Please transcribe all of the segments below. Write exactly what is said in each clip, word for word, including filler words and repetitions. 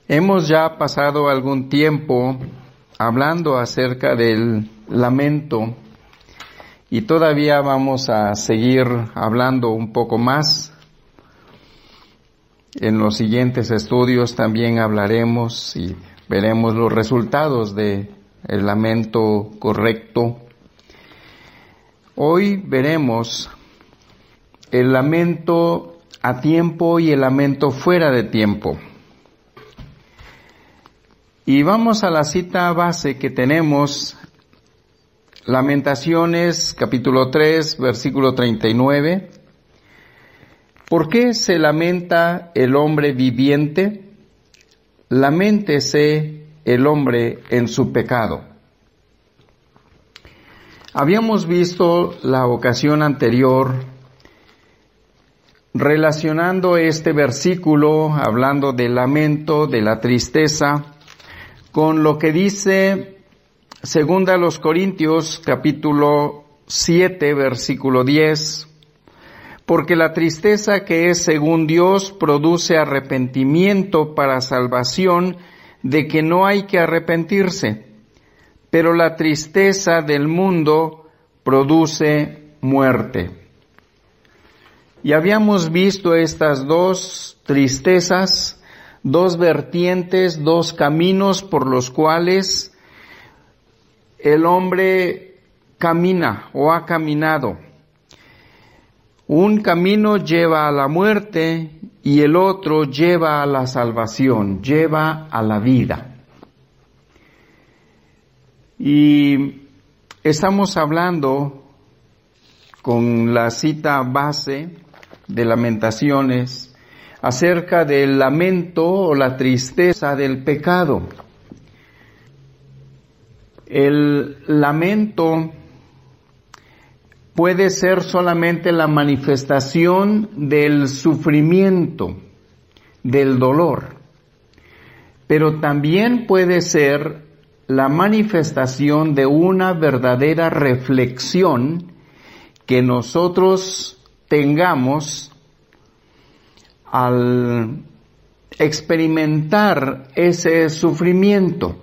Hemos ya pasado algún tiempo hablando acerca del lamento y todavía vamos a seguir hablando un poco más. En los siguientes estudios también hablaremos y veremos los resultados del lamento correcto. Hoy veremos el lamento a tiempo y el lamento fuera de tiempo. Y vamos a la cita base que tenemos, Lamentaciones, capítulo tres, versículo treinta y nueve. ¿Por qué se lamenta el hombre viviente? Laméntese el hombre en su pecado. Habíamos visto la ocasión anterior relacionando este versículo, hablando del lamento, de la tristeza, con lo que dice segunda a los Corintios, capítulo siete, versículo diez, porque la tristeza que es según Dios produce arrepentimiento para salvación, de que no hay que arrepentirse, pero la tristeza del mundo produce muerte. Y habíamos visto estas dos tristezas, dos vertientes, dos caminos por los cuales el hombre camina o ha caminado. Un camino lleva a la muerte y el otro lleva a la salvación, lleva a la vida. Y estamos hablando con la cita base de Lamentaciones acerca del lamento o la tristeza del pecado. El lamento puede ser solamente la manifestación del sufrimiento, del dolor, pero también puede ser la manifestación de una verdadera reflexión que nosotros tengamos al experimentar ese sufrimiento.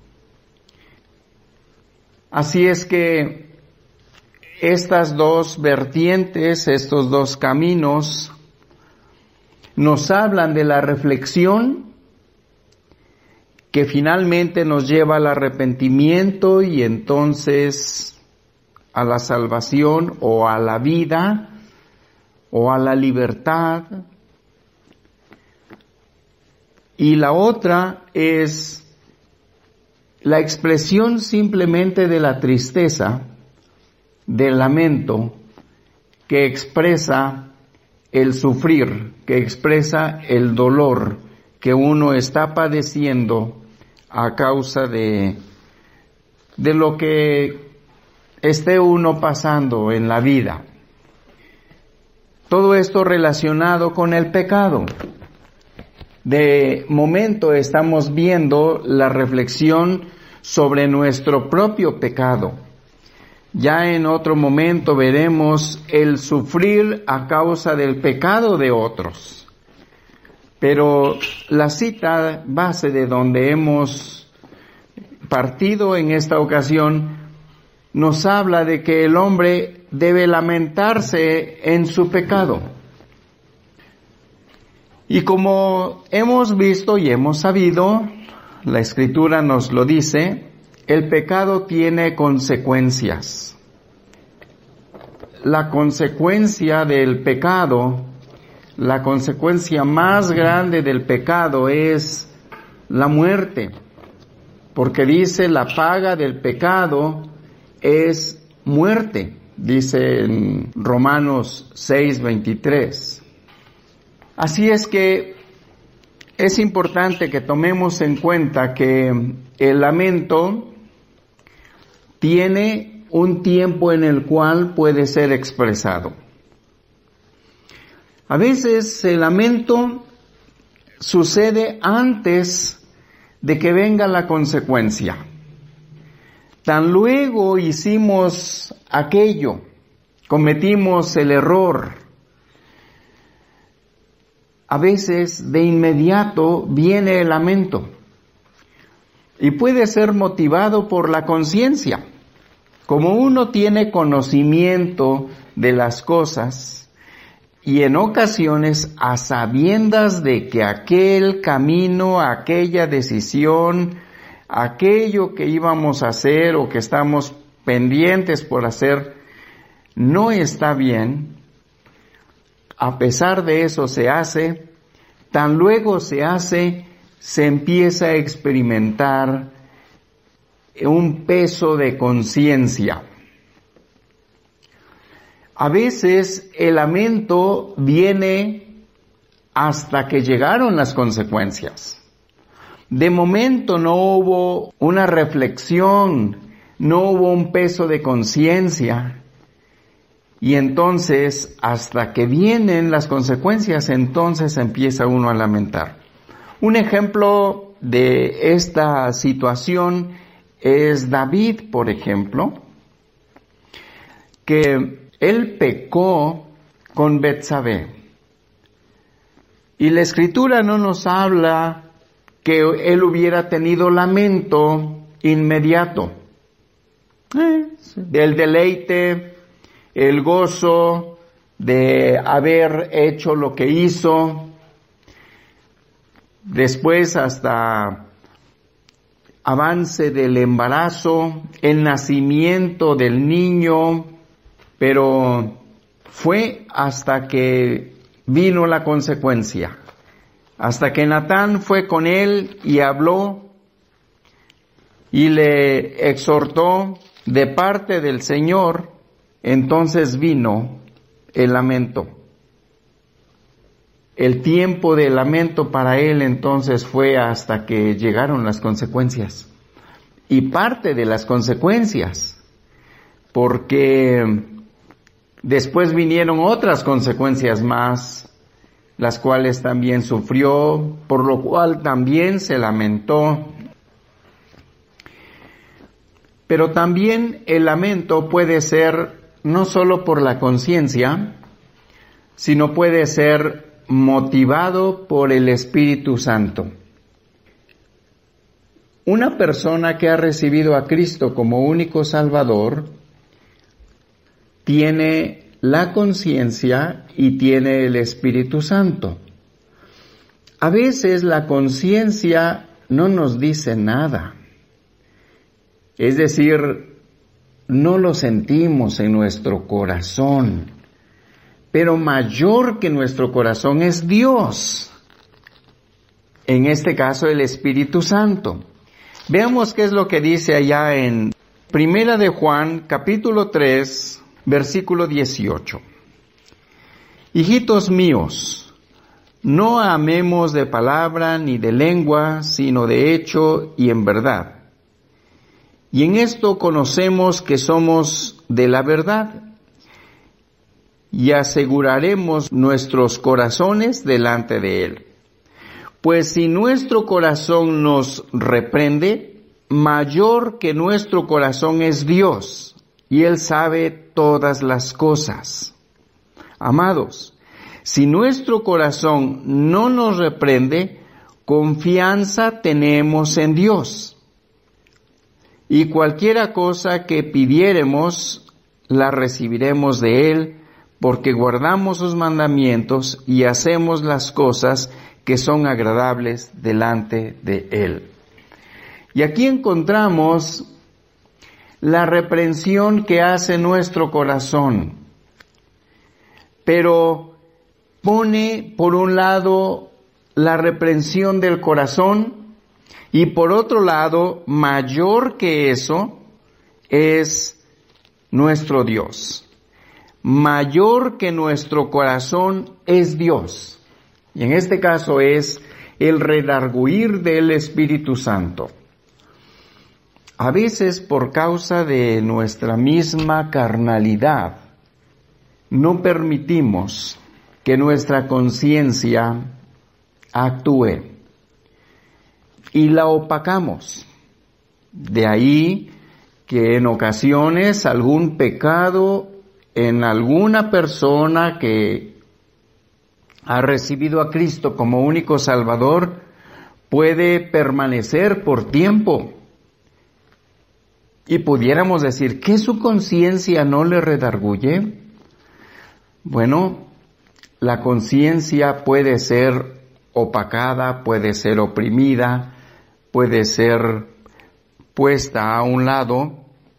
Así es que estas dos vertientes, estos dos caminos, nos hablan de la reflexión que finalmente nos lleva al arrepentimiento y entonces a la salvación o a la vida o a la libertad. Y la otra es la expresión simplemente de la tristeza, del lamento, que expresa el sufrir, que expresa el dolor que uno está padeciendo a causa de, de lo que esté uno pasando en la vida. Todo esto relacionado con el pecado. De momento estamos viendo la reflexión sobre nuestro propio pecado. Ya en otro momento veremos el sufrir a causa del pecado de otros. Pero la cita base de donde hemos partido en esta ocasión nos habla de que el hombre debe lamentarse en su pecado. Y como hemos visto y hemos sabido, la Escritura nos lo dice, el pecado tiene consecuencias. La consecuencia del pecado, la consecuencia más grande del pecado es la muerte, porque dice la paga del pecado es muerte, dice en Romanos seis veintitrés. Así es que es importante que tomemos en cuenta que el lamento tiene un tiempo en el cual puede ser expresado. A veces el lamento sucede antes de que venga la consecuencia. Tan luego hicimos aquello, cometimos el error, a veces de inmediato viene el lamento y puede ser motivado por la conciencia. Como uno tiene conocimiento de las cosas y en ocasiones a sabiendas de que aquel camino, aquella decisión, aquello que íbamos a hacer o que estamos pendientes por hacer no está bien, a pesar de eso se hace, tan luego se hace, se empieza a experimentar un peso de conciencia. A veces el lamento viene hasta que llegaron las consecuencias. De momento no hubo una reflexión, no hubo un peso de conciencia. Y entonces, hasta que vienen las consecuencias, entonces empieza uno a lamentar. Un ejemplo de esta situación es David, por ejemplo, que él pecó con Betsabé. Y la Escritura no nos habla que él hubiera tenido lamento inmediato. Eh, el deleite, el gozo de haber hecho lo que hizo, después hasta avance del embarazo, el nacimiento del niño, pero fue hasta que vino la consecuencia, hasta que Natán fue con él y habló y le exhortó de parte del Señor. Entonces vino el lamento. El tiempo de lamento para él entonces fue hasta que llegaron las consecuencias. Y parte de las consecuencias, porque después vinieron otras consecuencias más, las cuales también sufrió, por lo cual también se lamentó. Pero también el lamento puede ser no solo por la conciencia, sino puede ser motivado por el Espíritu Santo. Una persona que ha recibido a Cristo como único Salvador tiene la conciencia y tiene el Espíritu Santo. A veces la conciencia no nos dice nada. Es decir, no lo sentimos en nuestro corazón, pero mayor que nuestro corazón es Dios, en este caso el Espíritu Santo. Veamos qué es lo que dice allá en Primera de Juan, capítulo tres, versículo dieciocho. Hijitos míos, no amemos de palabra ni de lengua, sino de hecho y en verdad. Y en esto conocemos que somos de la verdad, y aseguraremos nuestros corazones delante de Él. Pues si nuestro corazón nos reprende, mayor que nuestro corazón es Dios, y Él sabe todas las cosas. Amados, si nuestro corazón no nos reprende, confianza tenemos en Dios. Y cualquiera cosa que pidiéremos, la recibiremos de Él, porque guardamos sus mandamientos y hacemos las cosas que son agradables delante de Él. Y aquí encontramos la reprensión que hace nuestro corazón, pero pone por un lado la reprensión del corazón, y por otro lado, mayor que eso, es nuestro Dios. Mayor que nuestro corazón es Dios. Y en este caso es el redarguir del Espíritu Santo. A veces por causa de nuestra misma carnalidad, no permitimos que nuestra conciencia actúe. Y la opacamos. De ahí que en ocasiones algún pecado en alguna persona que ha recibido a Cristo como único Salvador, puede permanecer por tiempo. Y pudiéramos decir, ¿que su conciencia no le redarguye? Bueno, la conciencia puede ser opacada, puede ser oprimida, puede ser puesta a un lado,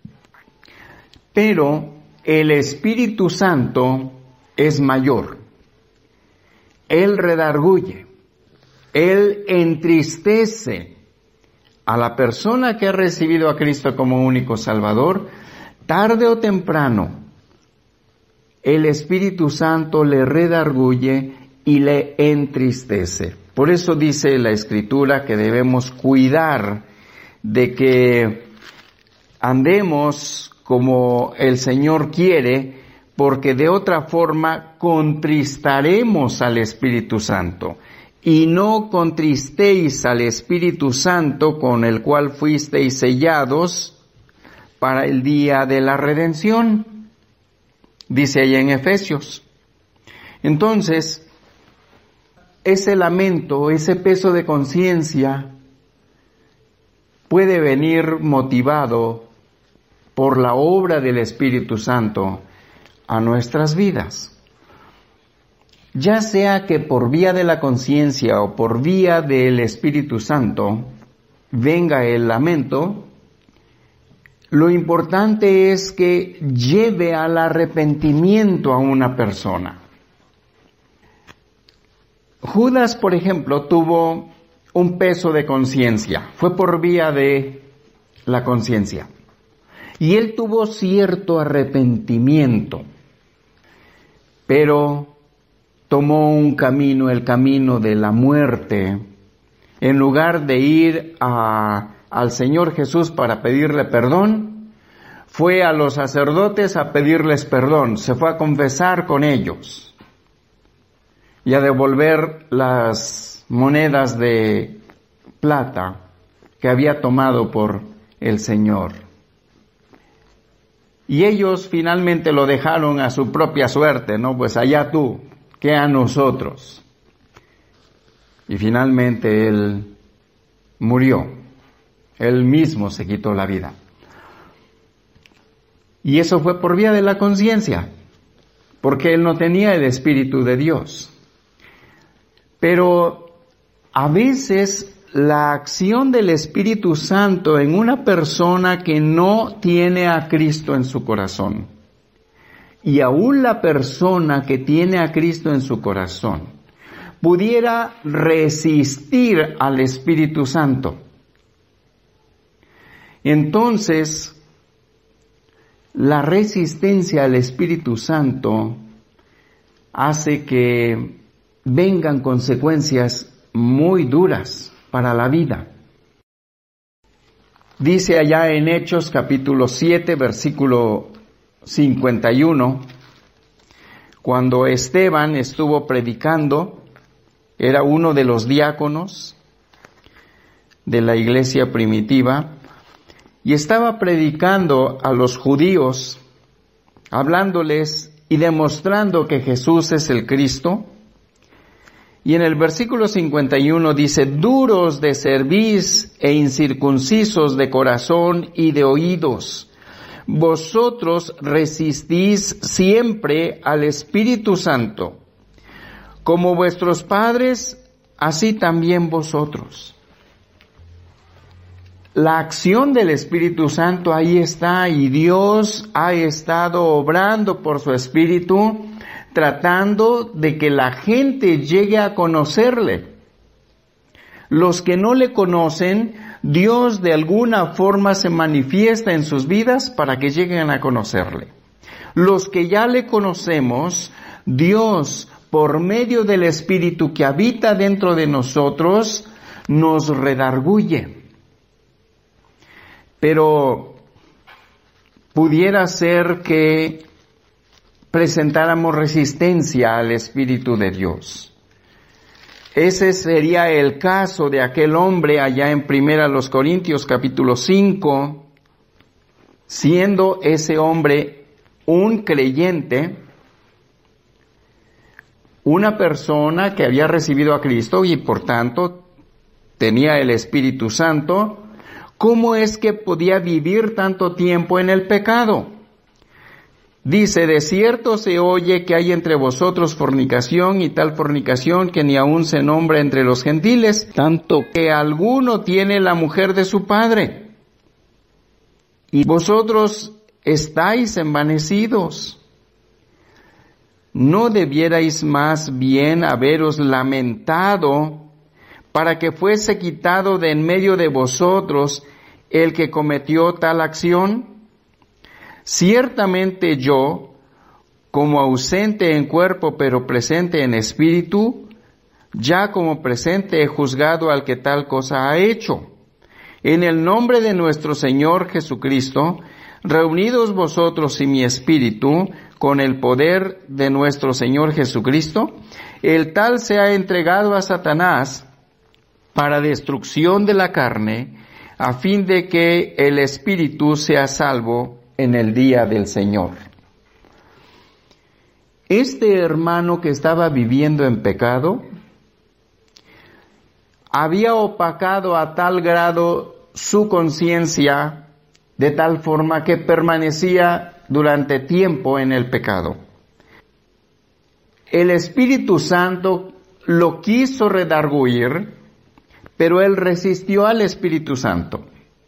pero el Espíritu Santo es mayor. Él redarguye, Él entristece a la persona que ha recibido a Cristo como único Salvador. Tarde o temprano, el Espíritu Santo le redarguye y le entristece. Por eso dice la Escritura que debemos cuidar de que andemos como el Señor quiere, porque de otra forma contristaremos al Espíritu Santo. Y no contristéis al Espíritu Santo con el cual fuisteis sellados para el día de la redención, dice ahí en Efesios. Entonces, ese lamento, ese peso de conciencia puede venir motivado por la obra del Espíritu Santo a nuestras vidas. Ya sea que por vía de la conciencia o por vía del Espíritu Santo venga el lamento, lo importante es que lleve al arrepentimiento a una persona. Judas, por ejemplo, tuvo un peso de conciencia, fue por vía de la conciencia. Y él tuvo cierto arrepentimiento, pero tomó un camino, el camino de la muerte. En lugar de ir a, al Señor Jesús para pedirle perdón, fue a los sacerdotes a pedirles perdón, se fue a confesar con ellos y a devolver las monedas de plata que había tomado por el Señor. Y ellos finalmente lo dejaron a su propia suerte, ¿no? Pues allá tú, que a nosotros. Y finalmente él murió. Él mismo se quitó la vida. Y eso fue por vía de la conciencia, porque él no tenía el Espíritu de Dios. Pero a veces la acción del Espíritu Santo en una persona que no tiene a Cristo en su corazón, y aún la persona que tiene a Cristo en su corazón, pudiera resistir al Espíritu Santo. Entonces, la resistencia al Espíritu Santo hace que vengan consecuencias muy duras para la vida. Dice allá en Hechos capítulo siete, versículo cincuenta y uno, cuando Esteban estuvo predicando, era uno de los diáconos de la iglesia primitiva, y estaba predicando a los judíos, hablándoles y demostrando que Jesús es el Cristo. Y en el versículo cincuenta y uno dice, duros de cerviz e incircuncisos de corazón y de oídos, vosotros resistís siempre al Espíritu Santo, como vuestros padres, así también vosotros. La acción del Espíritu Santo ahí está, y Dios ha estado obrando por su Espíritu, tratando de que la gente llegue a conocerle. Los que no le conocen, Dios de alguna forma se manifiesta en sus vidas para que lleguen a conocerle. Los que ya le conocemos, Dios, por medio del Espíritu que habita dentro de nosotros, nos redarguye. Pero pudiera ser que presentáramos resistencia al Espíritu de Dios. Ese sería el caso de aquel hombre allá en Primera los Corintios capítulo cinco, siendo ese hombre un creyente, una persona que había recibido a Cristo y por tanto tenía el Espíritu Santo, ¿cómo es que podía vivir tanto tiempo en el pecado? Dice, de cierto se oye que hay entre vosotros fornicación y tal fornicación que ni aun se nombra entre los gentiles, tanto que alguno tiene la mujer de su padre. Y vosotros estáis envanecidos. ¿No debierais más bien haberos lamentado para que fuese quitado de en medio de vosotros el que cometió tal acción? Ciertamente yo, como ausente en cuerpo pero presente en espíritu, ya como presente he juzgado al que tal cosa ha hecho. En el nombre de nuestro Señor Jesucristo, reunidos vosotros y mi espíritu, con el poder de nuestro Señor Jesucristo, el tal se ha entregado a Satanás para destrucción de la carne, a fin de que el espíritu sea salvo en el día del Señor. Este hermano que estaba viviendo en pecado había opacado a tal grado su conciencia de tal forma que permanecía durante tiempo en el pecado. El Espíritu Santo lo quiso redarguir, pero él resistió al Espíritu Santo.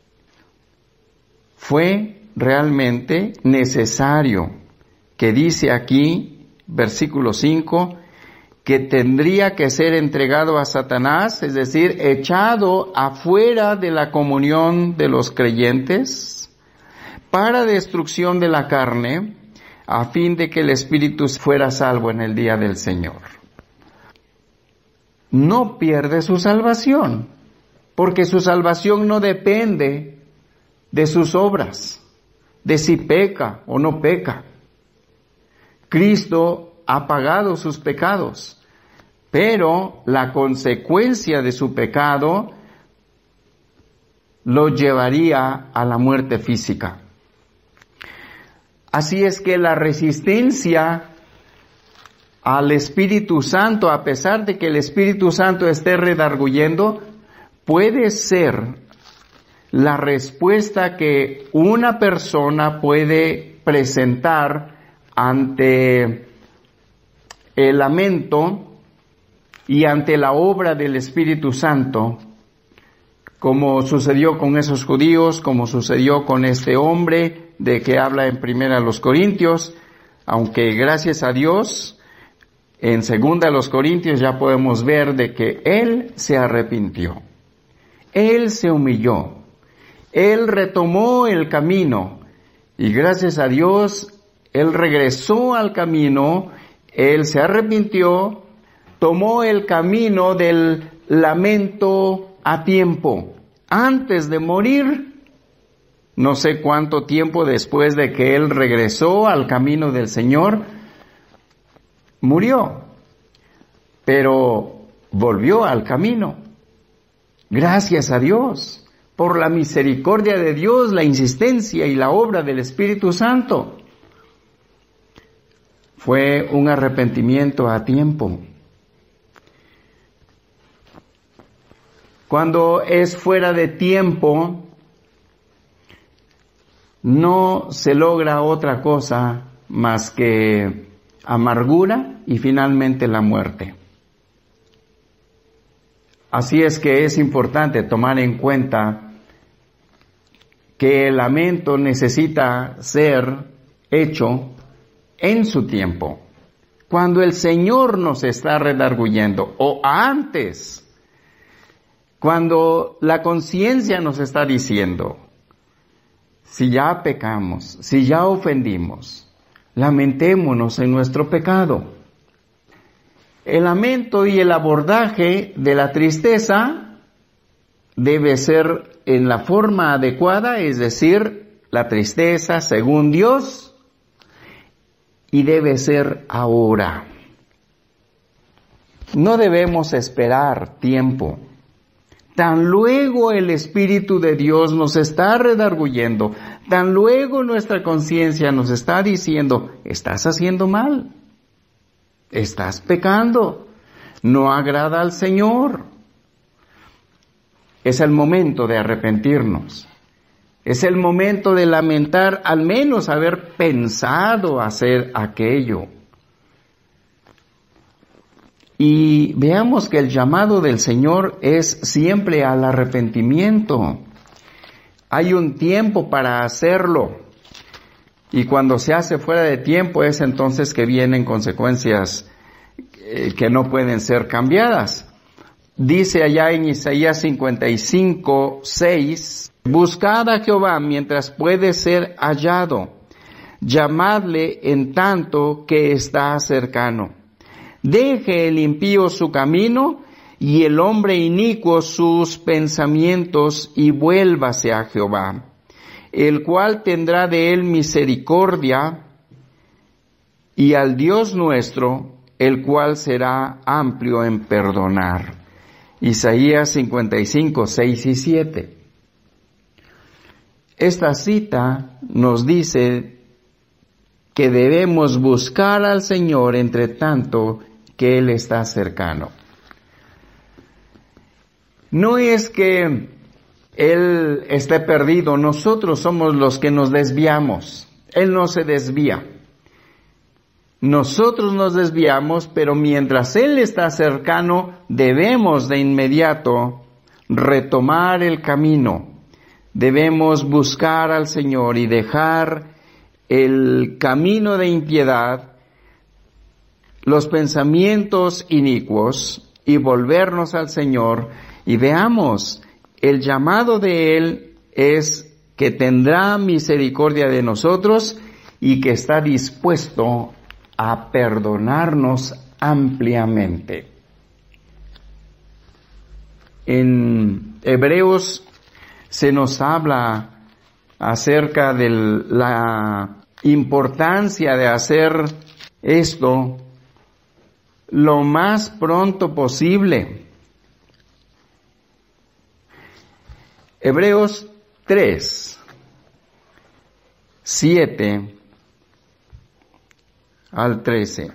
Fue realmente necesario, que dice aquí, versículo cinco, que tendría que ser entregado a Satanás, es decir, echado afuera de la comunión de los creyentes, para destrucción de la carne, a fin de que el espíritu fuera salvo en el día del Señor. No pierde su salvación, porque su salvación no depende de sus obras, de si peca o no peca. Cristo ha pagado sus pecados, pero la consecuencia de su pecado lo llevaría a la muerte física. Así es que la resistencia al Espíritu Santo, a pesar de que el Espíritu Santo esté redarguyendo, puede ser la respuesta que una persona puede presentar ante el lamento y ante la obra del Espíritu Santo, como sucedió con esos judíos, como sucedió con este hombre de que habla en Primera los Corintios, aunque gracias a Dios, en Segunda los Corintios ya podemos ver de que él se arrepintió, él se humilló, él retomó el camino y gracias a Dios él regresó al camino, él se arrepintió, tomó el camino del lamento a tiempo. Antes de morir, no sé cuánto tiempo después de que él regresó al camino del Señor, murió, pero volvió al camino. Gracias a Dios, por la misericordia de Dios, la insistencia y la obra del Espíritu Santo. Fue un arrepentimiento a tiempo. Cuando es fuera de tiempo, no se logra otra cosa más que amargura y finalmente la muerte. Así es que es importante tomar en cuenta que el lamento necesita ser hecho en su tiempo, cuando el Señor nos está redarguyendo, o antes, cuando la conciencia nos está diciendo, si ya pecamos, si ya ofendimos, lamentémonos en nuestro pecado. El lamento y el abordaje de la tristeza debe ser en la forma adecuada, es decir, la tristeza según Dios, y debe ser ahora. No debemos esperar tiempo. Tan luego el Espíritu de Dios nos está redarguyendo, tan luego nuestra conciencia nos está diciendo, estás haciendo mal, estás pecando, no agrada al Señor. Es el momento de arrepentirnos. Es el momento de lamentar al menos haber pensado hacer aquello. Y veamos que el llamado del Señor es siempre al arrepentimiento. Hay un tiempo para hacerlo. Y cuando se hace fuera de tiempo es entonces que vienen consecuencias eh, que no pueden ser cambiadas. Dice allá en Isaías cincuenta y cinco, seis, buscad a Jehová mientras puede ser hallado, llamadle en tanto que está cercano. Deje el impío su camino y el hombre inicuo sus pensamientos y vuélvase a Jehová, el cual tendrá de él misericordia, y al Dios nuestro, el cual será amplio en perdonar. Isaías cincuenta y cinco, seis y siete. Esta cita nos dice que debemos buscar al Señor entre tanto que Él está cercano. No es que Él esté perdido, nosotros somos los que nos desviamos. Él no se desvía. Nosotros nos desviamos, pero mientras Él está cercano, debemos de inmediato retomar el camino. Debemos buscar al Señor y dejar el camino de impiedad, los pensamientos inicuos, y volvernos al Señor. Y veamos, el llamado de Él es que tendrá misericordia de nosotros y que está dispuesto a perdonarnos ampliamente. En Hebreos se nos habla acerca de la importancia de hacer esto lo más pronto posible. Hebreos tres, siete al trece.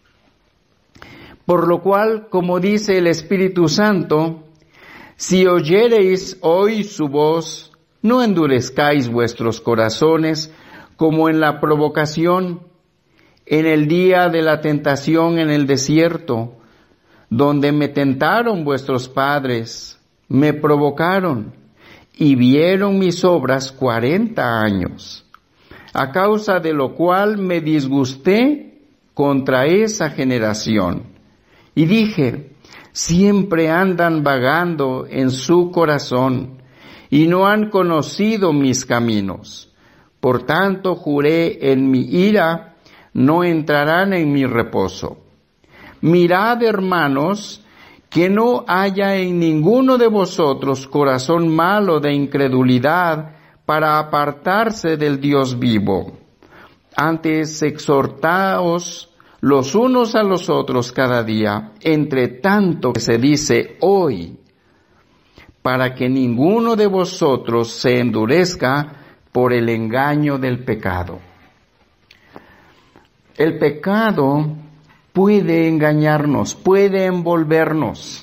Por lo cual, como dice el Espíritu Santo, si oyereis hoy su voz, no endurezcáis vuestros corazones como en la provocación, en el día de la tentación en el desierto, donde me tentaron vuestros padres, me provocaron, y vieron mis obras cuarenta años, a causa de lo cual me disgusté contra esa generación. Y dije, siempre andan vagando en su corazón, y no han conocido mis caminos. Por tanto juré en mi ira, no entrarán en mi reposo. Mirad, hermanos, que no haya en ninguno de vosotros corazón malo de incredulidad para apartarse del Dios vivo. Antes exhortaos los unos a los otros cada día, entre tanto que se dice hoy, para que ninguno de vosotros se endurezca por el engaño del pecado. El pecado puede engañarnos, puede envolvernos,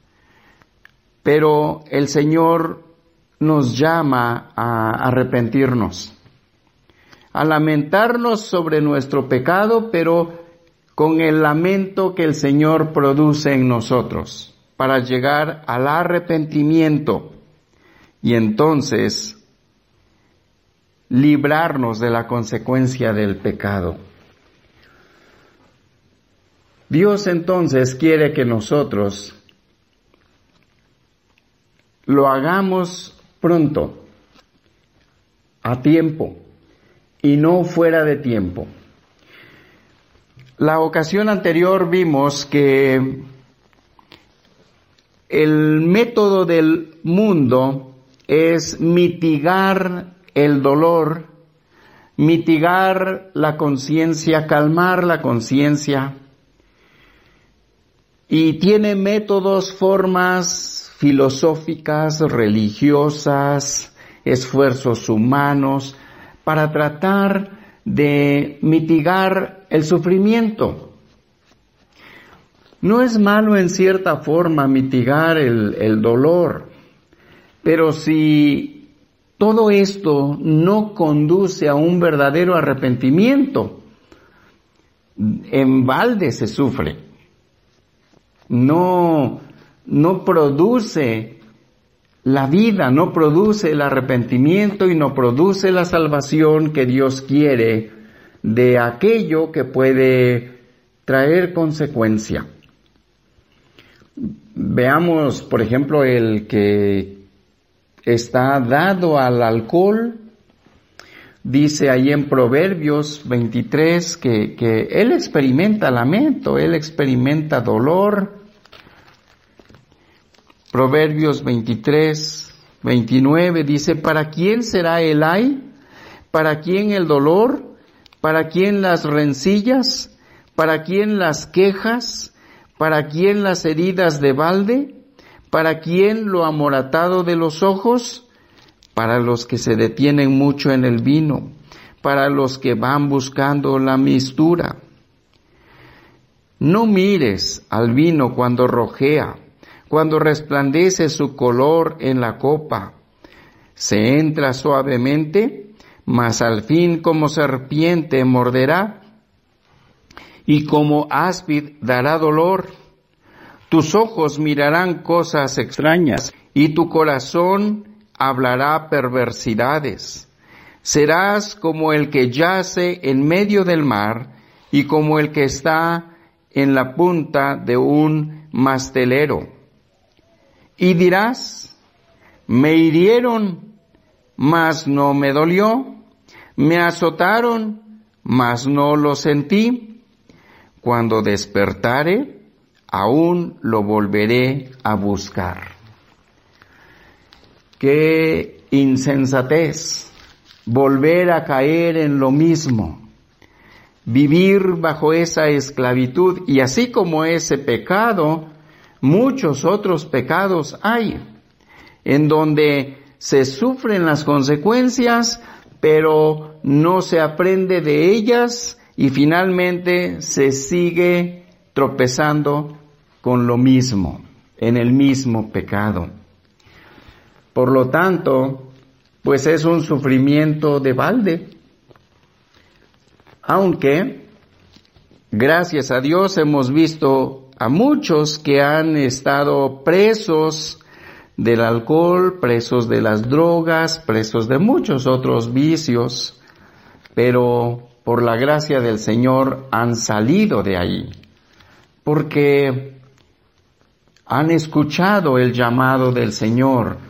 pero el Señor nos llama a arrepentirnos, a lamentarnos sobre nuestro pecado, pero con el lamento que el Señor produce en nosotros, para llegar al arrepentimiento y entonces librarnos de la consecuencia del pecado. Dios entonces quiere que nosotros lo hagamos pronto, a tiempo, y no fuera de tiempo. La ocasión anterior vimos que el método del mundo es mitigar el dolor, mitigar la conciencia, calmar la conciencia, y tiene métodos, formas filosóficas, religiosas, esfuerzos humanos para tratar de mitigar el sufrimiento. No es malo en cierta forma mitigar el, el dolor, pero si todo esto no conduce a un verdadero arrepentimiento, en balde se sufre. No, no produce la vida, no produce el arrepentimiento y no produce la salvación que Dios quiere de aquello que puede traer consecuencia. Veamos, por ejemplo, el que está dado al alcohol. Dice ahí en Proverbios veintitrés que, que él experimenta lamento, él experimenta dolor. Proverbios veintitrés, veintinueve dice, ¿para quién será el ay? ¿Para quién el dolor? ¿Para quién las rencillas? ¿Para quién las quejas? ¿Para quién las heridas de balde? ¿Para quién lo amoratado de los ojos? Para los que se detienen mucho en el vino, para los que van buscando la mistura. No mires al vino cuando rojea, cuando resplandece su color en la copa. Se entra suavemente, mas al fin como serpiente morderá, y como áspid dará dolor. Tus ojos mirarán cosas extrañas, y tu corazón hablará perversidades. Serás como el que yace en medio del mar y como el que está en la punta de un mastelero. Y dirás, me hirieron, mas no me dolió, me azotaron, mas no lo sentí. Cuando despertare, aún lo volveré a buscar. Qué insensatez volver a caer en lo mismo, vivir bajo esa esclavitud, y así como ese pecado, muchos otros pecados hay, en donde se sufren las consecuencias, pero no se aprende de ellas y finalmente se sigue tropezando con lo mismo, en el mismo pecado. Por lo tanto, pues es un sufrimiento de balde. Aunque, gracias a Dios, hemos visto a muchos que han estado presos del alcohol, presos de las drogas, presos de muchos otros vicios, pero por la gracia del Señor han salido de ahí, porque han escuchado el llamado del Señor.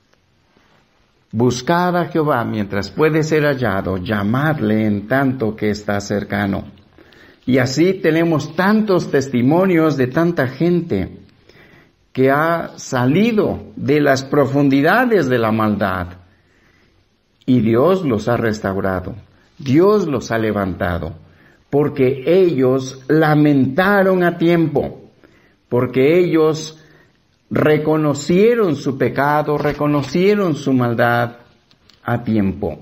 Buscad a Jehová mientras puede ser hallado, llamadle en tanto que está cercano. Y así tenemos tantos testimonios de tanta gente que ha salido de las profundidades de la maldad y Dios los ha restaurado, Dios los ha levantado, porque ellos lamentaron a tiempo, porque ellos reconocieron su pecado, reconocieron su maldad a tiempo.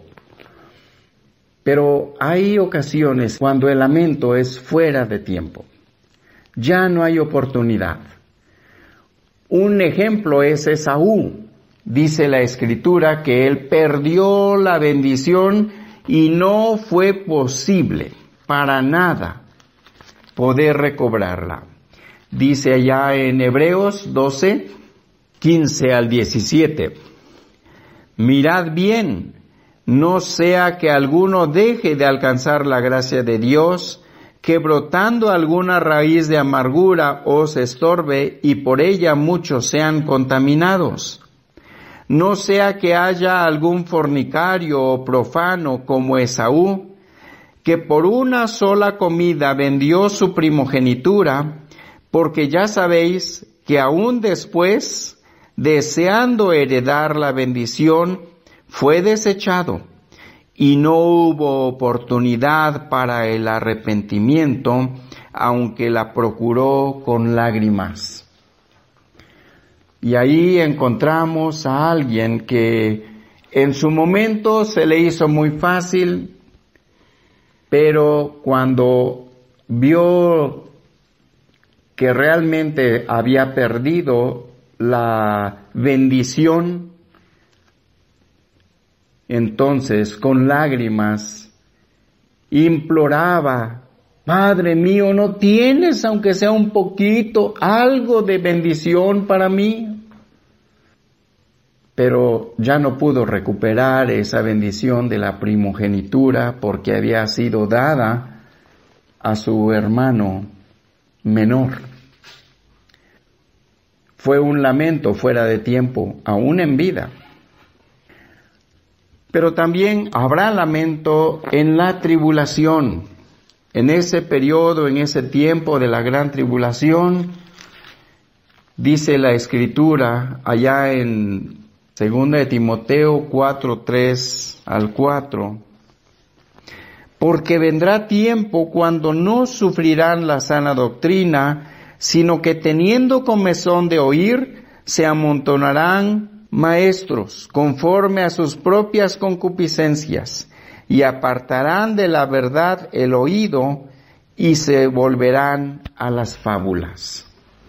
Pero hay ocasiones cuando el lamento es fuera de tiempo. Ya no hay oportunidad. Un ejemplo es Esaú. Dice la Escritura que él perdió la bendición y no fue posible para nada poder recobrarla. Dice allá en Hebreos doce, quince al diecisiete, mirad bien, no sea que alguno deje de alcanzar la gracia de Dios, que brotando alguna raíz de amargura os estorbe y por ella muchos sean contaminados. No sea que haya algún fornicario o profano como Esaú, que por una sola comida vendió su primogenitura, porque ya sabéis que aún después, deseando heredar la bendición, fue desechado, y no hubo oportunidad para el arrepentimiento, aunque la procuró con lágrimas. Y ahí encontramos a alguien que en su momento se le hizo muy fácil, pero cuando vio que que realmente había perdido la bendición, entonces con lágrimas imploraba: Padre mío, ¿no tienes, aunque sea un poquito, algo de bendición para mí? Pero ya no pudo recuperar esa bendición de la primogenitura porque había sido dada a su hermano menor. Fue un lamento fuera de tiempo, aún en vida. Pero también habrá lamento en la tribulación. En ese periodo, en ese tiempo de la gran tribulación, dice la Escritura allá en Segunda de Timoteo cuatro, tres al cuatro, porque vendrá tiempo cuando no sufrirán la sana doctrina, sino que teniendo comezón de oír, se amontonarán maestros conforme a sus propias concupiscencias, y apartarán de la verdad el oído, y se volverán a las fábulas.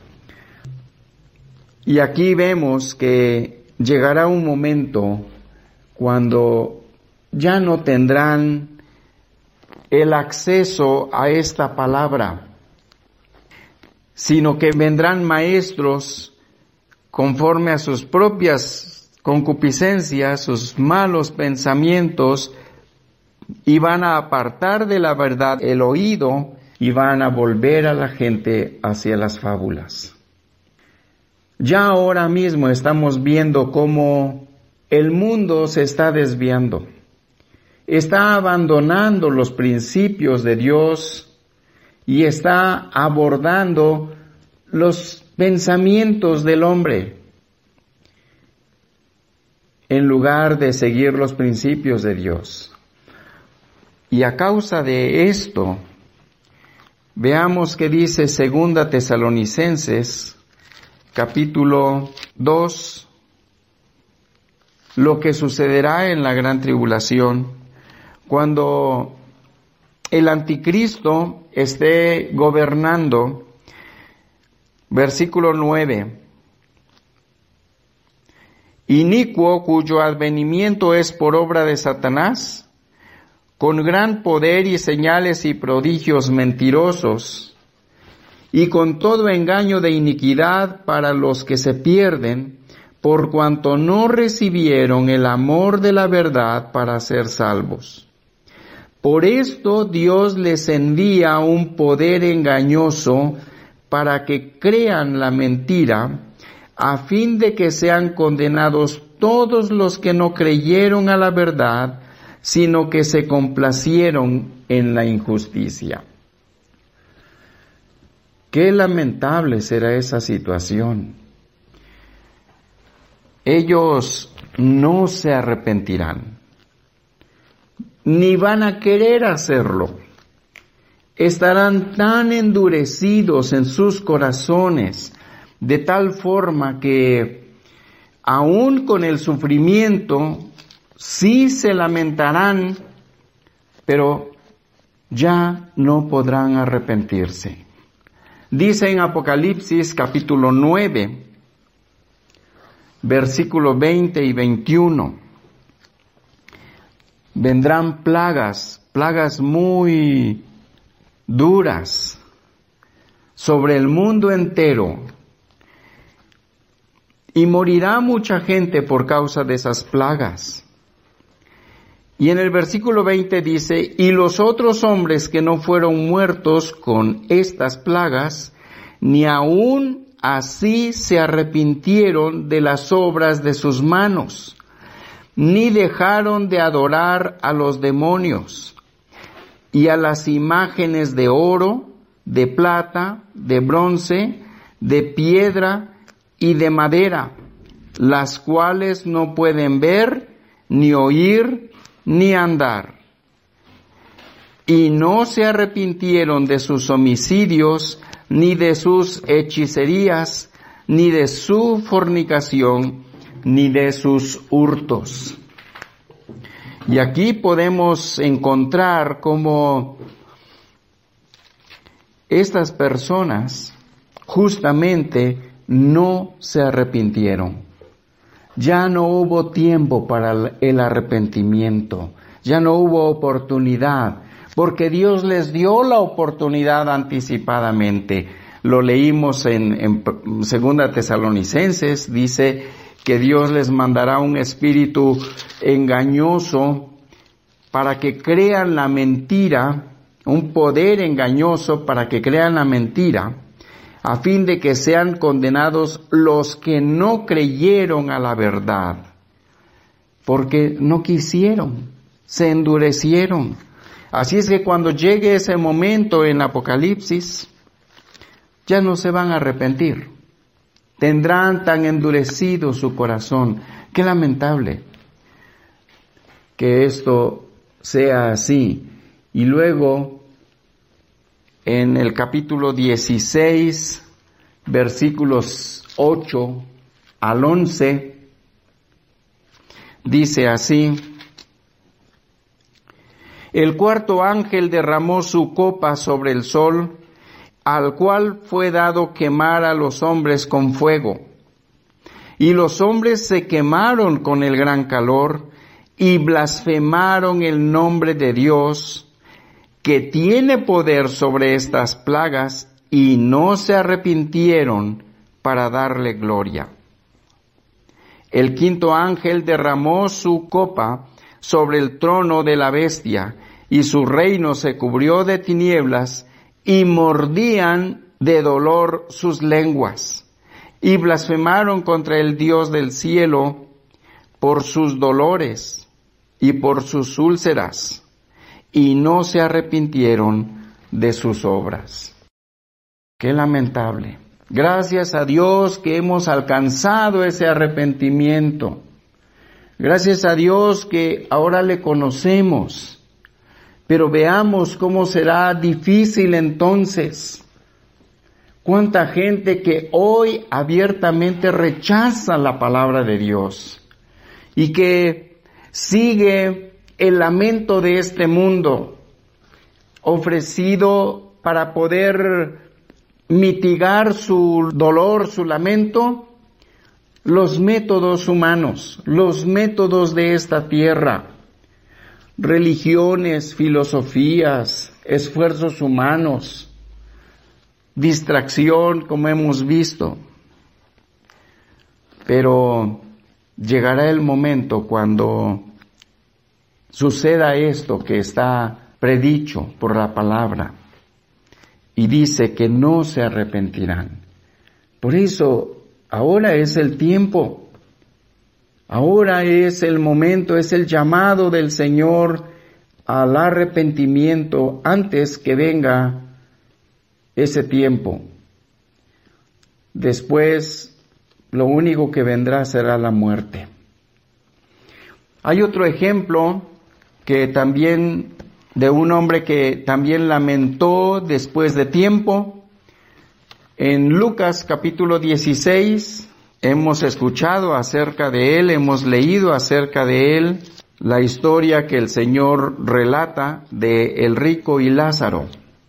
Y aquí vemos que llegará un momento cuando ya no tendrán el acceso a esta palabra, sino que vendrán maestros conforme a sus propias concupiscencias, sus malos pensamientos, y van a apartar de la verdad el oído y van a volver a la gente hacia las fábulas. Ya ahora mismo estamos viendo cómo el mundo se está desviando, está abandonando los principios de Dios y está abordando los pensamientos del hombre en lugar de seguir los principios de Dios. Y a causa de esto, veamos que dice Segunda Tesalonicenses capítulo dos, lo que sucederá en la gran tribulación, cuando el anticristo esté gobernando. Versículo nueve. Inicuo, cuyo advenimiento es por obra de Satanás, con gran poder y señales y prodigios mentirosos, y con todo engaño de iniquidad para los que se pierden, por cuanto no recibieron el amor de la verdad para ser salvos. Por esto Dios les envía un poder engañoso para que crean la mentira, a fin de que sean condenados todos los que no creyeron a la verdad, sino que se complacieron en la injusticia. Qué lamentable será esa situación. Ellos no se arrepentirán, ni van a querer hacerlo. Estarán tan endurecidos en sus corazones, de tal forma que, aún con el sufrimiento, sí se lamentarán, pero ya no podrán arrepentirse. Dice en Apocalipsis capítulo nueve, versículo veinte y veintiuno, vendrán plagas, plagas muy duras sobre el mundo entero, y morirá mucha gente por causa de esas plagas. Y en el versículo veinte dice, y los otros hombres que no fueron muertos con estas plagas, ni aun así se arrepintieron de las obras de sus manos, ni dejaron de adorar a los demonios y a las imágenes de oro, de plata, de bronce, de piedra y de madera, las cuales no pueden ver, ni oír, ni andar. Y no se arrepintieron de sus homicidios, ni de sus hechicerías, ni de su fornicación, ni de sus hurtos. Y aquí podemos encontrar cómo estas personas justamente no se arrepintieron. Ya no hubo tiempo para el arrepentimiento, ya no hubo oportunidad, porque Dios les dio la oportunidad anticipadamente. Lo leímos en, en Segunda Tesalonicenses, dice que Dios les mandará un espíritu engañoso para que crean la mentira, un poder engañoso para que crean la mentira, a fin de que sean condenados los que no creyeron a la verdad, porque no quisieron, se endurecieron. Así es que cuando llegue ese momento en Apocalipsis, ya no se van a arrepentir. Tendrán tan endurecido su corazón. Qué lamentable que esto sea así. Y luego, en el capítulo dieciséis, versículos ocho al once, dice así: el cuarto ángel derramó su copa sobre el sol, al cual fue dado quemar a los hombres con fuego. Y los hombres se quemaron con el gran calor, y blasfemaron el nombre de Dios, que tiene poder sobre estas plagas, y no se arrepintieron para darle gloria. El quinto ángel derramó su copa sobre el trono de la bestia, y su reino se cubrió de tinieblas, y mordían de dolor sus lenguas, y blasfemaron contra el Dios del cielo por sus dolores y por sus úlceras, y no se arrepintieron de sus obras. Qué lamentable. Gracias a Dios que hemos alcanzado ese arrepentimiento. Gracias a Dios que ahora le conocemos. Pero veamos cómo será difícil entonces. Cuánta gente que hoy abiertamente rechaza la palabra de Dios y que sigue el lamento de este mundo ofrecido para poder mitigar su dolor, su lamento, los métodos humanos, los métodos de esta tierra. Religiones, filosofías, esfuerzos humanos, distracción, como hemos visto. Pero llegará el momento cuando suceda esto que está predicho por la palabra, y dice que no se arrepentirán. Por eso, ahora es el tiempo. Ahora es el momento, es el llamado del Señor al arrepentimiento antes que venga ese tiempo. Después, lo único que vendrá será la muerte. Hay otro ejemplo que también, de un hombre que también lamentó después de tiempo. En Lucas capítulo dieciséis, hemos escuchado acerca de él, hemos leído acerca de él, la historia que el Señor relata de el rico y Lázaro.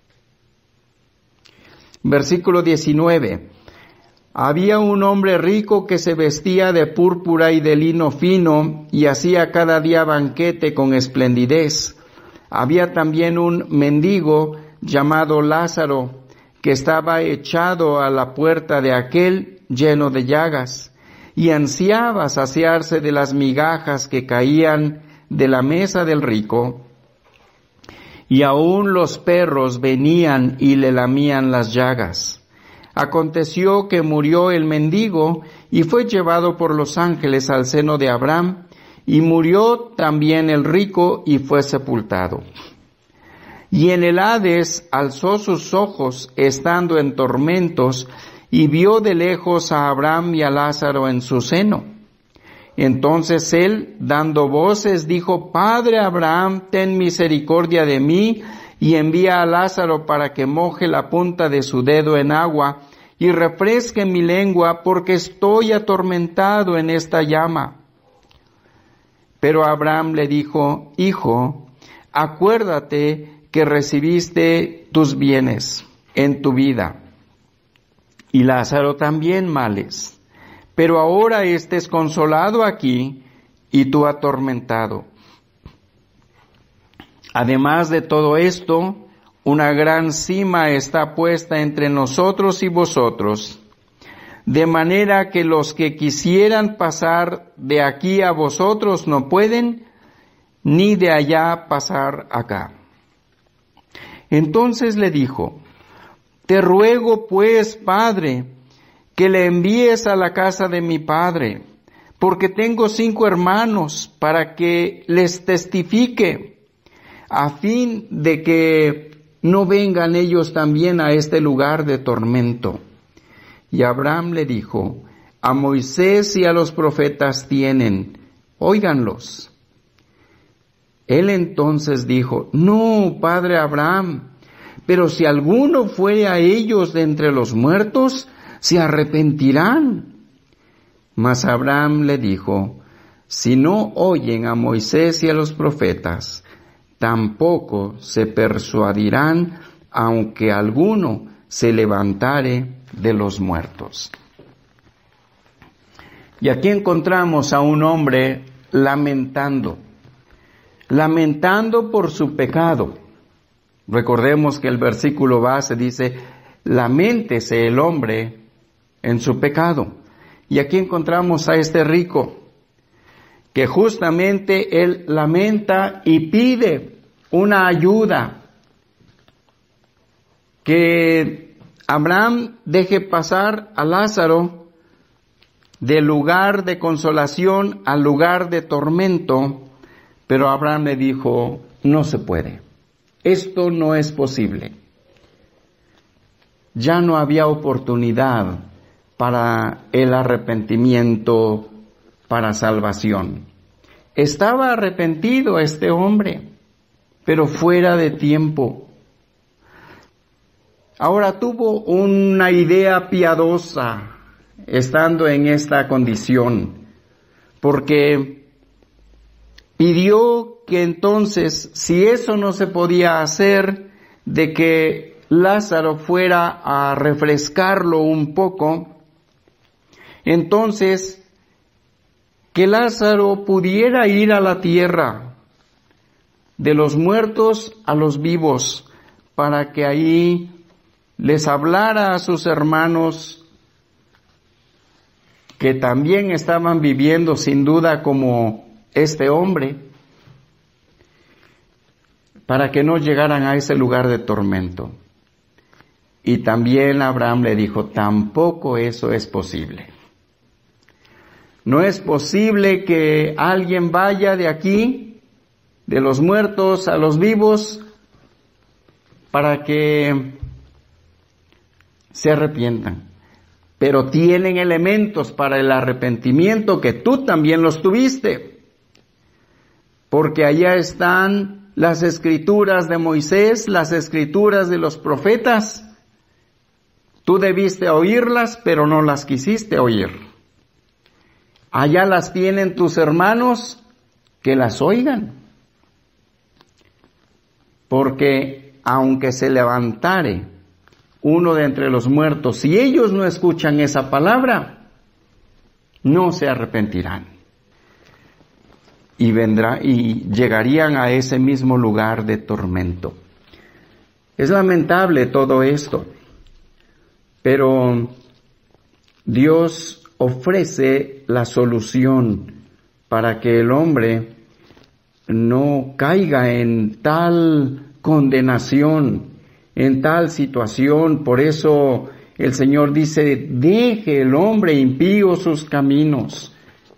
Versículo diecinueve. Había un hombre rico que se vestía de púrpura y de lino fino y hacía cada día banquete con esplendidez. Había también un mendigo llamado Lázaro que estaba echado a la puerta de aquel lleno de llagas, y ansiaba saciarse de las migajas que caían de la mesa del rico, y aún los perros venían y le lamían las llagas. Aconteció que murió el mendigo y fue llevado por los ángeles al seno de Abraham, y murió también el rico y fue sepultado. Y en el Hades alzó sus ojos, estando en tormentos, y vio de lejos a Abraham y a Lázaro en su seno. Entonces él, dando voces, dijo: Padre Abraham, ten misericordia de mí, y envía a Lázaro para que moje la punta de su dedo en agua, y refresque mi lengua, porque estoy atormentado en esta llama. Pero Abraham le dijo: Hijo, acuérdate que recibiste tus bienes en tu vida, y Lázaro también males. Pero ahora éste es consolado aquí y tú atormentado. Además de todo esto, una gran cima está puesta entre nosotros y vosotros, de manera que los que quisieran pasar de aquí a vosotros no pueden, ni de allá pasar acá. Entonces le dijo: Te ruego pues, Padre, que le envíes a la casa de mi padre, porque tengo cinco hermanos, para que les testifique, a fin de que no vengan ellos también a este lugar de tormento. Y Abraham le dijo: A Moisés y a los profetas tienen, óiganlos. Él entonces dijo: No, padre Abraham, pero si alguno fuere a ellos de entre los muertos, se arrepentirán. Mas Abraham le dijo: Si no oyen a Moisés y a los profetas, tampoco se persuadirán, aunque alguno se levantare de los muertos. Y aquí encontramos a un hombre lamentando, lamentando por su pecado. Recordemos que el versículo base dice: laméntese el hombre en su pecado. Y aquí encontramos a este rico, que justamente él lamenta y pide una ayuda, que Abraham deje pasar a Lázaro del lugar de consolación al lugar de tormento, pero Abraham le dijo: no se puede, esto no es posible. Ya no había oportunidad para el arrepentimiento, para salvación. Estaba arrepentido este hombre, pero fuera de tiempo. Ahora tuvo una idea piadosa estando en esta condición, porque pidió que entonces, si eso no se podía hacer, de que Lázaro fuera a refrescarlo un poco, entonces que Lázaro pudiera ir a la tierra, de los muertos a los vivos, para que ahí les hablara a sus hermanos que también estaban viviendo sin duda como este hombre, para que no llegaran a ese lugar de tormento. Y también Abraham le dijo: tampoco eso es posible. No es posible que alguien vaya de aquí, de los muertos a los vivos, para que se arrepientan. Pero tienen elementos para el arrepentimiento que tú también los tuviste. Porque allá están las escrituras de Moisés, las escrituras de los profetas. Tú debiste oírlas, pero no las quisiste oír. Allá las tienen tus hermanos, que las oigan. Porque aunque se levantare uno de entre los muertos, si ellos no escuchan esa palabra, no se arrepentirán. Y vendrá, y llegarían a ese mismo lugar de tormento. Es lamentable todo esto, pero Dios ofrece la solución para que el hombre no caiga en tal condenación, en tal situación. Por eso el Señor dice: deje el hombre impío sus caminos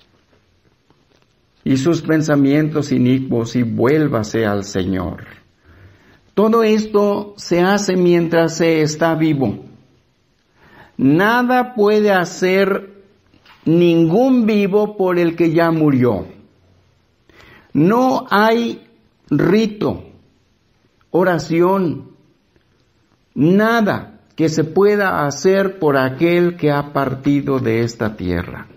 y sus pensamientos inicuos y vuélvase al Señor. Todo esto se hace mientras se está vivo. Nada puede hacer ningún vivo por el que ya murió. No hay rito, oración, nada que se pueda hacer por aquel que ha partido de esta tierra.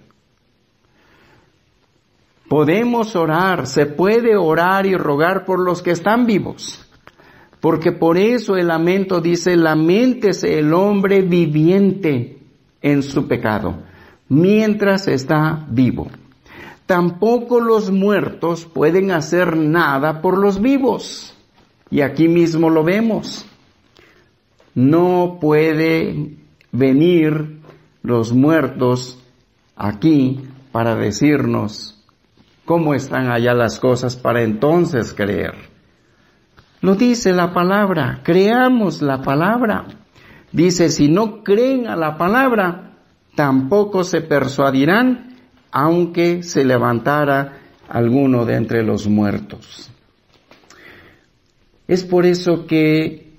Podemos orar, se puede orar y rogar por los que están vivos, porque por eso el lamento dice: laméntese el hombre viviente en su pecado, mientras está vivo. Tampoco los muertos pueden hacer nada por los vivos. Y aquí mismo lo vemos. No pueden venir los muertos aquí para decirnos cómo están allá las cosas para entonces creer. Lo dice la palabra, creamos la palabra. Dice, si no creen a la palabra, tampoco se persuadirán, aunque se levantara alguno de entre los muertos. Es por eso que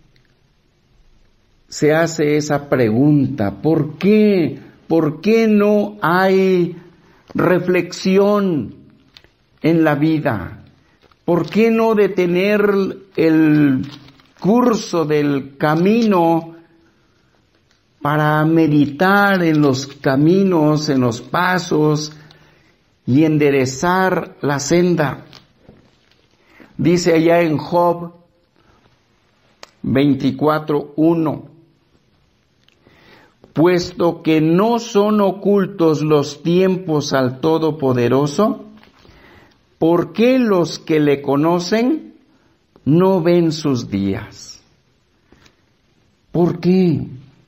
se hace esa pregunta, ¿por qué? ¿Por qué no hay reflexión en la vida? ¿Por qué no detener el curso del camino para meditar en los caminos, en los pasos y enderezar la senda? Dice allá en Job veinticuatro uno, puesto que no son ocultos los tiempos al Todopoderoso, ¿por qué los que le conocen no ven sus días? ¿Por qué?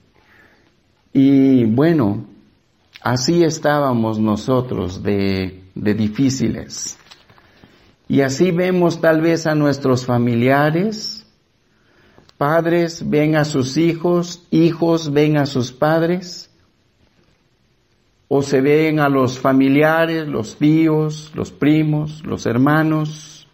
Y bueno, así estábamos nosotros de, de difíciles. Y así vemos tal vez a nuestros familiares. Padres ven a sus hijos, hijos ven a sus padres, o se ven a los familiares, los tíos, los primos, los hermanos,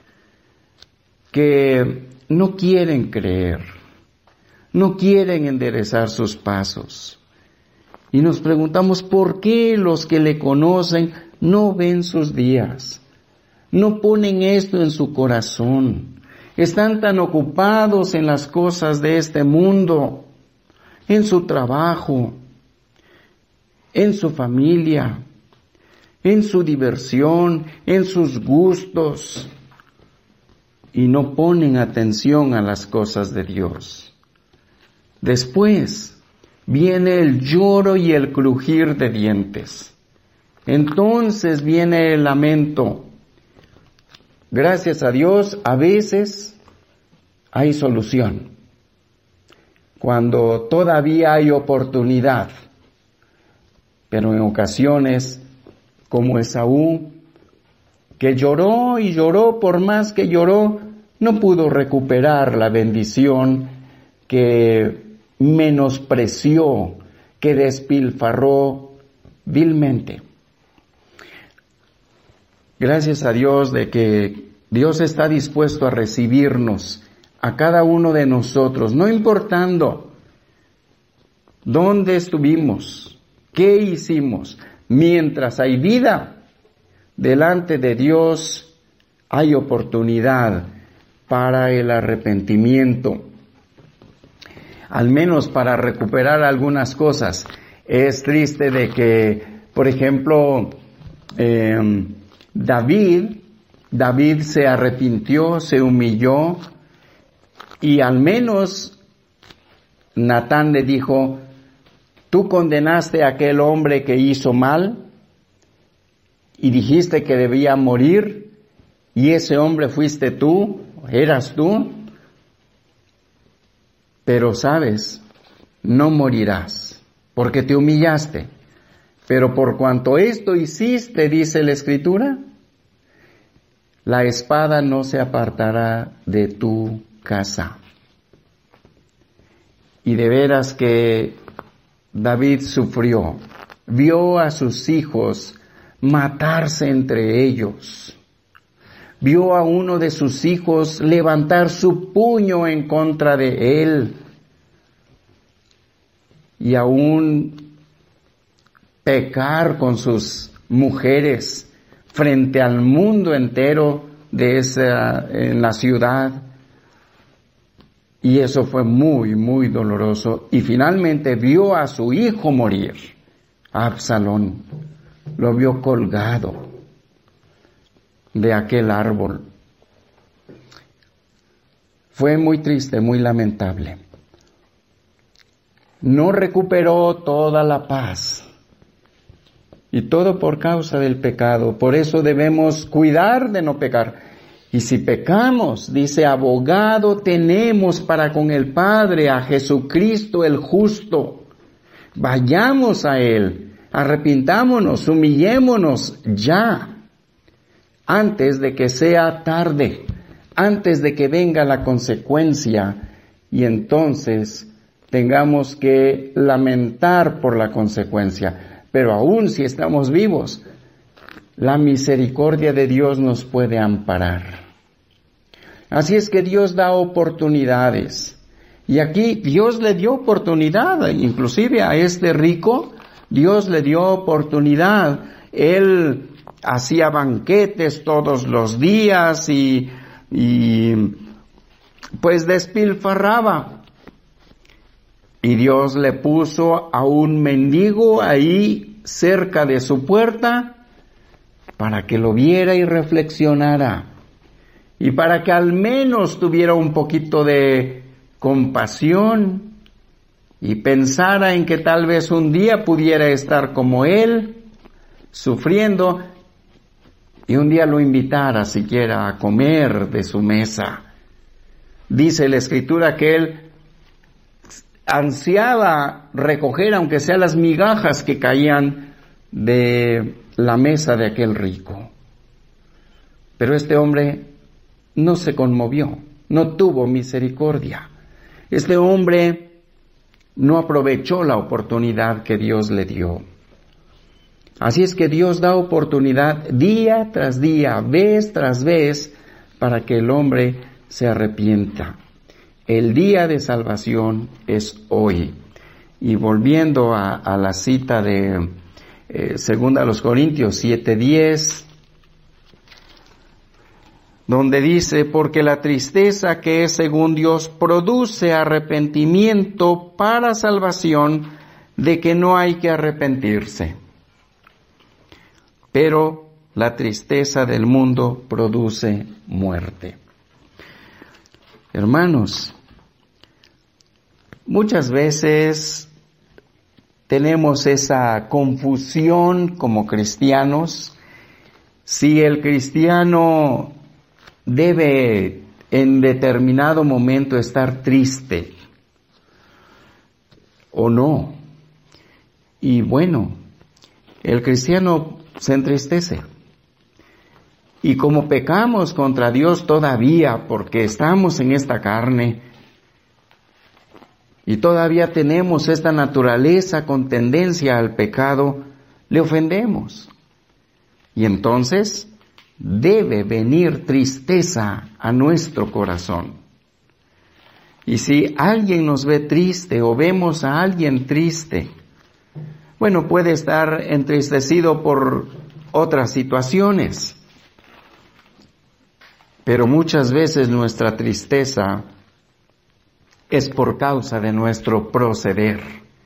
que no quieren creer, no quieren enderezar sus pasos. Y nos preguntamos, ¿por qué los que le conocen no ven sus días? No ponen esto en su corazón. Están tan ocupados en las cosas de este mundo, en su trabajo, en su familia, en su diversión, en sus gustos, y no ponen atención a las cosas de Dios. Después viene el lloro y el crujir de dientes. Entonces viene el lamento. Gracias a Dios, a veces hay solución. Cuando todavía hay oportunidad. Pero en ocasiones, como Esaú, que lloró y lloró, por más que lloró, no pudo recuperar la bendición que menospreció, que despilfarró vilmente. Gracias a Dios de que Dios está dispuesto a recibirnos, a cada uno de nosotros, no importando dónde estuvimos, qué hicimos. Mientras hay vida, delante de Dios hay oportunidad para el arrepentimiento, al menos para recuperar algunas cosas. Es triste de que, por ejemplo, eh, David, David se arrepintió, se humilló, y al menos Natán le dijo, tú condenaste a aquel hombre que hizo mal, y dijiste que debía morir, y ese hombre fuiste tú, eras tú, pero sabes, no morirás, porque te humillaste. Pero por cuanto esto hiciste, dice la Escritura, la espada no se apartará de tu casa. Y de veras que David sufrió, vio a sus hijos matarse entre ellos, vio a uno de sus hijos levantar su puño en contra de él, y aún pecar con sus mujeres frente al mundo entero de esa, en la ciudad. Y eso fue muy, muy doloroso. Y finalmente vio a su hijo morir, a Absalón. Lo vio colgado de aquel árbol. Fue muy triste, muy lamentable. no recuperó toda la paz. Y todo por causa del pecado. Por eso debemos cuidar de no pecar. Y si pecamos, dice, abogado tenemos para con el Padre, a Jesucristo el justo. Vayamos a Él, arrepintámonos, humillémonos ya, antes de que sea tarde, antes de que venga la consecuencia, y entonces tengamos que lamentar por la consecuencia. Pero aún si estamos vivos, la misericordia de Dios nos puede amparar. Así es que Dios da oportunidades. Y aquí Dios le dio oportunidad, inclusive a este rico, Dios le dio oportunidad. Él hacía banquetes todos los días y, y pues despilfarraba. Y Dios le puso a un mendigo ahí cerca de su puerta para que lo viera y reflexionara. Y para que al menos tuviera un poquito de compasión y pensara en que tal vez un día pudiera estar como él, sufriendo, y un día lo invitara siquiera a comer de su mesa. Dice la Escritura que él ansiaba recoger, aunque sea las migajas que caían de la mesa de aquel rico. Pero este hombre no se conmovió, no tuvo misericordia. Este hombre no aprovechó la oportunidad que Dios le dio. Así es que Dios da oportunidad día tras día, vez tras vez, para que el hombre se arrepienta. El día de salvación es hoy. Y volviendo a, a la cita de eh, segunda a los Corintios siete diez, donde dice, porque la tristeza que es según Dios produce arrepentimiento para salvación, de que no hay que arrepentirse. Pero la tristeza del mundo produce muerte. Hermanos, muchas veces tenemos esa confusión como cristianos, si el cristiano debe en determinado momento estar triste o no. Y bueno, el cristiano se entristece. Y como pecamos contra Dios todavía, porque estamos en esta carne, y todavía tenemos esta naturaleza con tendencia al pecado, le ofendemos. Y entonces debe venir tristeza a nuestro corazón. Y si alguien nos ve triste o vemos a alguien triste, bueno, puede estar entristecido por otras situaciones, pero muchas veces nuestra tristeza es por causa de nuestro proceder.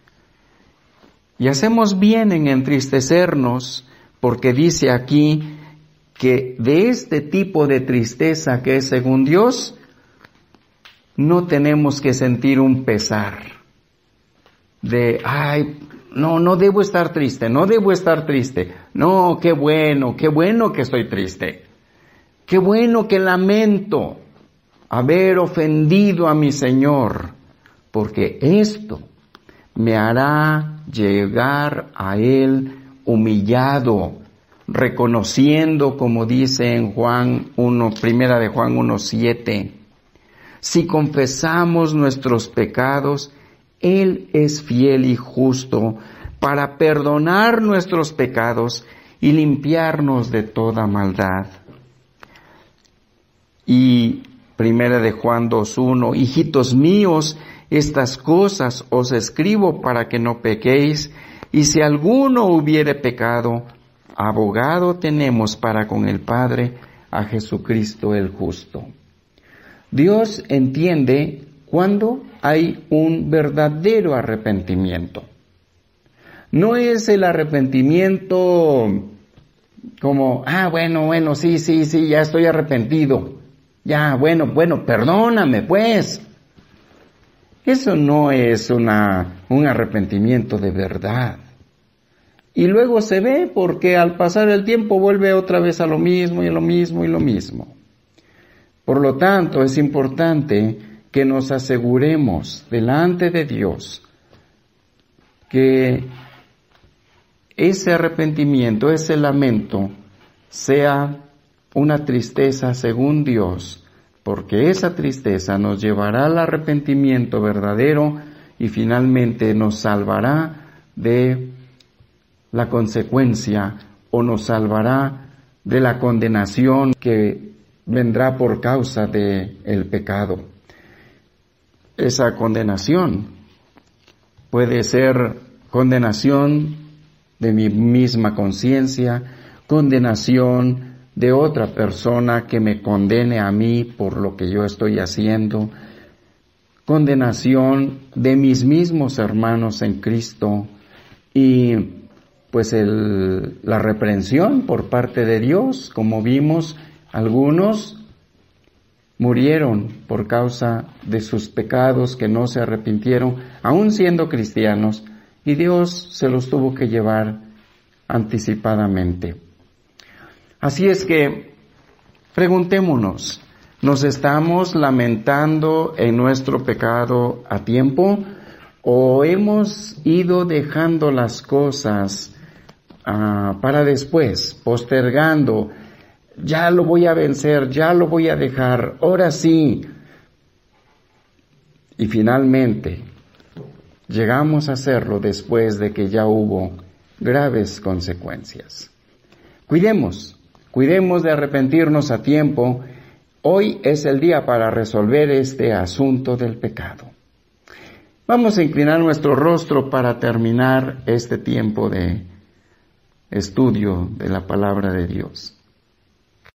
Y hacemos bien en entristecernos, porque dice aquí que de este tipo de tristeza que es según Dios, no tenemos que sentir un pesar de, ay, no, no debo estar triste, no debo estar triste. No, qué bueno, qué bueno que estoy triste. Qué bueno que lamento haber ofendido a mi Señor, porque esto me hará llegar a Él humillado, reconociendo, como dice en Juan uno, primera de Juan uno siete, si confesamos nuestros pecados, Él es fiel y justo para perdonar nuestros pecados y limpiarnos de toda maldad. Y primera de Juan dos uno, hijitos míos, estas cosas os escribo para que no pequéis, y si alguno hubiere pecado, abogado tenemos para con el Padre, a Jesucristo el justo. Dios entiende cuando hay un verdadero arrepentimiento. No es el arrepentimiento como, ah, bueno, bueno, sí, sí, sí, ya estoy arrepentido. Ya, bueno, bueno, perdóname, pues. Eso no es una, un arrepentimiento de verdad. Y luego se ve porque al pasar el tiempo vuelve otra vez a lo mismo y lo mismo y lo mismo. Por lo tanto, es importante que nos aseguremos delante de Dios que ese arrepentimiento, ese lamento, sea una tristeza según Dios, porque esa tristeza nos llevará al arrepentimiento verdadero y finalmente nos salvará de la consecuencia o nos salvará de la condenación que vendrá por causa del pecado. Esa condenación puede ser condenación de mi misma conciencia, condenación de otra persona que me condene a mí por lo que yo estoy haciendo, condenación de mis mismos hermanos en Cristo y pues el, la reprensión por parte de Dios. Como vimos, algunos murieron por causa de sus pecados, que no se arrepintieron, aún siendo cristianos, y Dios se los tuvo que llevar anticipadamente. Así es que, preguntémonos, ¿nos estamos lamentando en nuestro pecado a tiempo o hemos ido dejando las cosas uh, para después, postergando? Ya lo voy a vencer, ya lo voy a dejar, ahora sí. Y finalmente, llegamos a hacerlo después de que ya hubo graves consecuencias. Cuidemos, cuidemos de arrepentirnos a tiempo. Hoy es el día para resolver este asunto del pecado. Vamos a inclinar nuestro rostro para terminar este tiempo de estudio de la palabra de Dios.